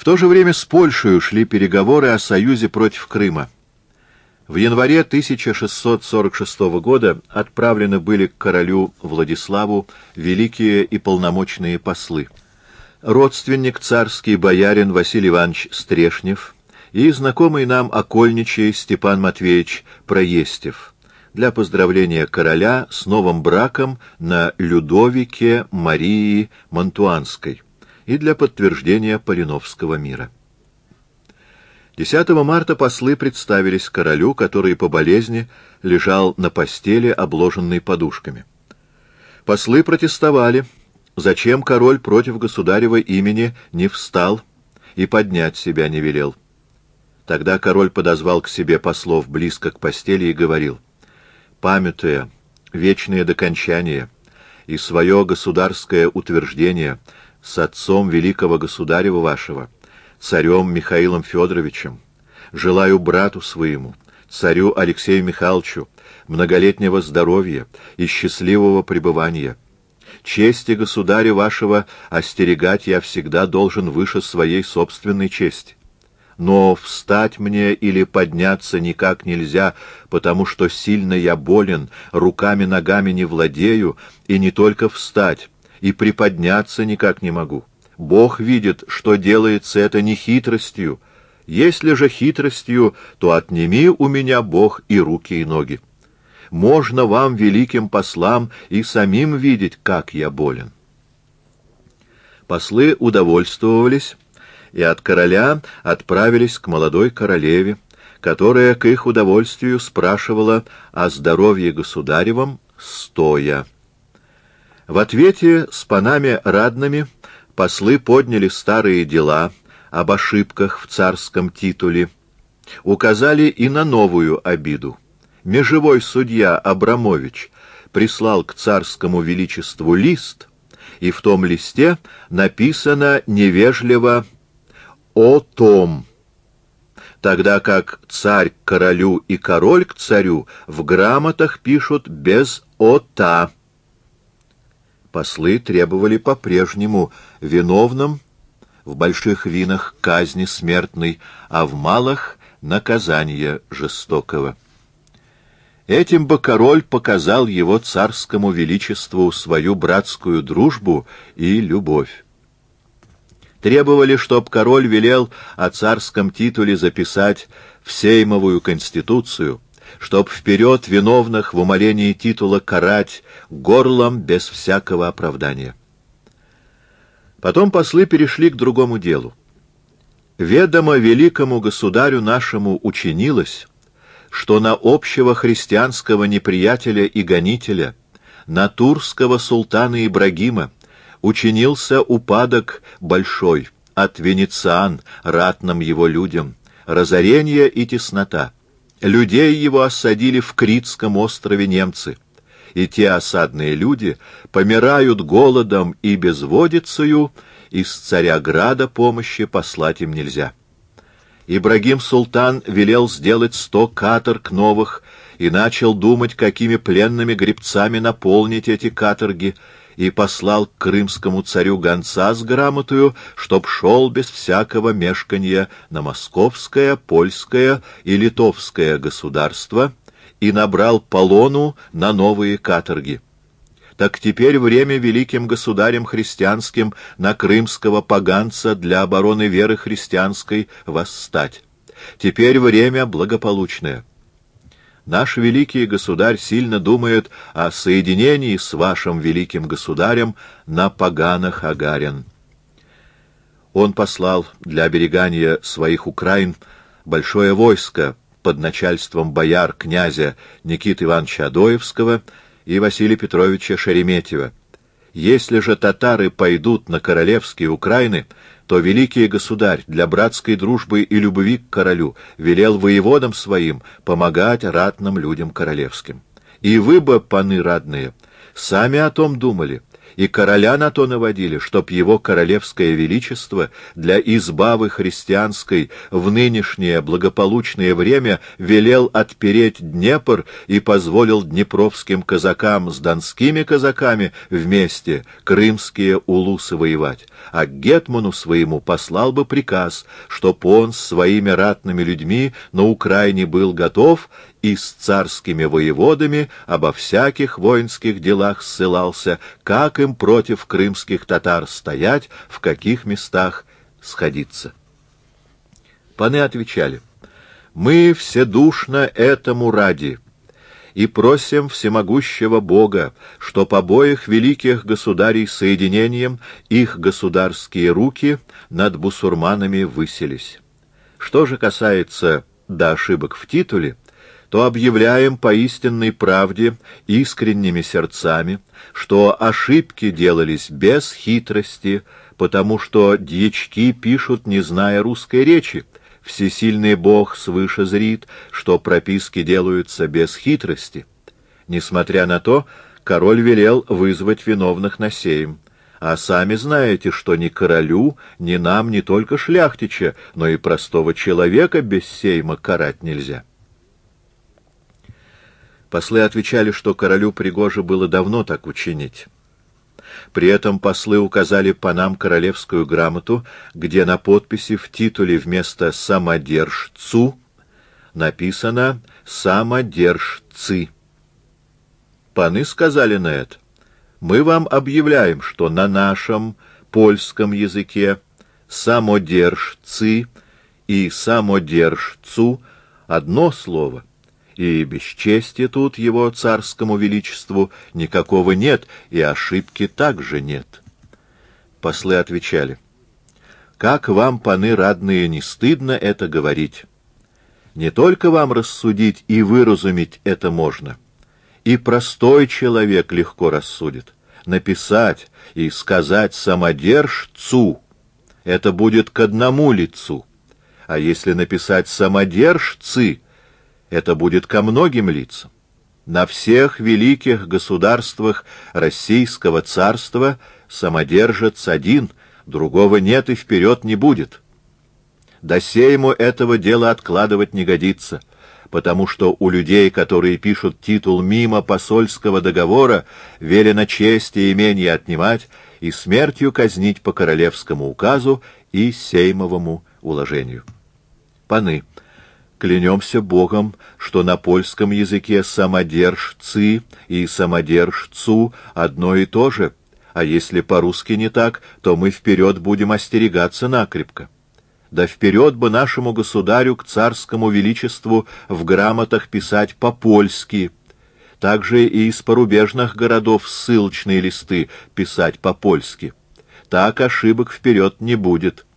В то же время с Польшей шли переговоры о союзе против Крыма. В январе 1646 года отправлены были к королю Владиславу великие и полномочные послы. Родственник царский боярин Василий Иванович Стрешнев и знакомый нам окольничий Степан Матвеевич Проестев для поздравления короля с новым браком на Людовике Марии Мантуанской и для подтверждения Полиновского мира. 10 марта послы представились королю, который по болезни лежал на постели, обложенной подушками. Послы протестовали, зачем король против государева имени не встал и поднять себя не велел. Тогда король подозвал к себе послов близко к постели и говорил: «Памятуя вечное докончание и свое государское утверждение с отцом великого государева вашего, царем Михаилом Федоровичем, желаю брату своему, царю Алексею Михайловичу, многолетнего здоровья и счастливого пребывания. Чести государя вашего остерегать я всегда должен выше своей собственной чести. Но встать мне или подняться никак нельзя, потому что сильно я болен, руками-ногами не владею, и не только встать, и приподняться никак не могу. Бог видит, что делается это не хитростью. Если же хитростью, то отними у меня Бог и руки, и ноги. Можно вам, великим послам, и самим видеть, как я болен». Послы удовольствовались и от короля отправились к молодой королеве, которая к их удовольствию спрашивала о здоровье государевом стоя. В ответе с панами радными послы подняли старые дела об ошибках в царском титуле, указали и на новую обиду. Межевой судья Абрамович прислал к царскому величеству лист, и в том листе написано невежливо «О том», тогда как царь к королю и король к царю в грамотах пишут без «ота». Послы требовали по-прежнему виновным в больших винах казни смертной, а в малых — наказания жестокого. Этим бы король показал его царскому величеству свою братскую дружбу и любовь. Требовали, чтоб король велел о царском титуле записать в Сеймовую конституцию, чтоб вперед виновных в умалении титула карать горлом без всякого оправдания. Потом послы перешли к другому делу. Ведомо великому государю нашему учинилось, что на общего христианского неприятеля и гонителя, на турского султана Ибрагима, учинился упадок большой от венециан, ратным его людям, разорение и теснота. Людей его осадили в Критском острове немцы, и те осадные люди помирают голодом и безводицею, из Царяграда помощи послать им нельзя. Ибрагим-султан велел сделать 100 каторг новых и начал думать, какими пленными гребцами наполнить эти каторги, и послал к крымскому царю гонца с грамотою, чтоб шел без всякого мешканья на московское, польское и литовское государство и набрал полону на новые каторги. Так теперь время великим государем христианским на крымского поганца для обороны веры христианской восстать. Теперь время благополучное. Наш великий государь сильно думает о соединении с вашим великим государем на поганах агарин. Он послал для оберегания своих Украин большое войско под начальством бояр князя Никиты Ивановича Адоевского и Василия Петровича Шереметьева. Если же татары пойдут на королевские Украины, то великий государь для братской дружбы и любви к королю велел воеводам своим помогать ратным людям королевским. И вы бы, паны радные, сами о том думали, и короля на то наводили, чтоб его королевское величество для избавы христианской в нынешнее благополучное время велел отпереть Днепр и позволил днепровским казакам с донскими казаками вместе крымские улусы воевать, а к гетману своему послал бы приказ, чтоб он с своими ратными людьми на Украине был готов и с царскими воеводами обо всяких воинских делах ссылался, как им против крымских татар стоять, в каких местах сходиться. Паны отвечали: «Мы вседушно этому ради и просим всемогущего Бога, чтоб обоих великих государей соединением их государские руки над бусурманами высились. Что же касается до ошибок в титуле, то объявляем по истинной правде искренними сердцами, что ошибки делались без хитрости, потому что дьячки пишут, не зная русской речи. Всесильный Бог свыше зрит, что прописки делаются без хитрости. Несмотря на то, король велел вызвать виновных на сейм. А сами знаете, что ни королю, ни нам не только шляхтича, но и простого человека без сейма карать нельзя». Послы отвечали, что королю пригоже было давно так учинить. При этом послы указали панам королевскую грамоту, где на подписи в титуле вместо «самодержцу» написано «самодержцы». Паны сказали на это: «Мы вам объявляем, что на нашем польском языке самодержцы и самодержцу одно слово, и бесчестия тут его царскому величеству никакого нет, и ошибки также нет». Послы отвечали: «Как вам, паны радные, не стыдно это говорить? Не только вам рассудить и выразумить это можно, и простой человек легко рассудит. Написать и сказать самодержцу — это будет к одному лицу, а если написать самодержцы — это будет ко многим лицам. На всех великих государствах Российского царства самодержец один, другого нет и вперед не будет. До сейму этого дела откладывать не годится, потому что у людей, которые пишут титул мимо посольского договора, велено честь и имение отнимать и смертью казнить по королевскому указу и сеймовому уложению. Паны, клянемся Богом, что на польском языке самодержцы и самодержцу одно и то же, а если по-русски не так, то мы вперед будем остерегаться накрепко. Да вперед бы нашему государю к царскому величеству в грамотах писать по-польски, также и из порубежных городов ссылочные листы писать по-польски. Так ошибок вперед не будет.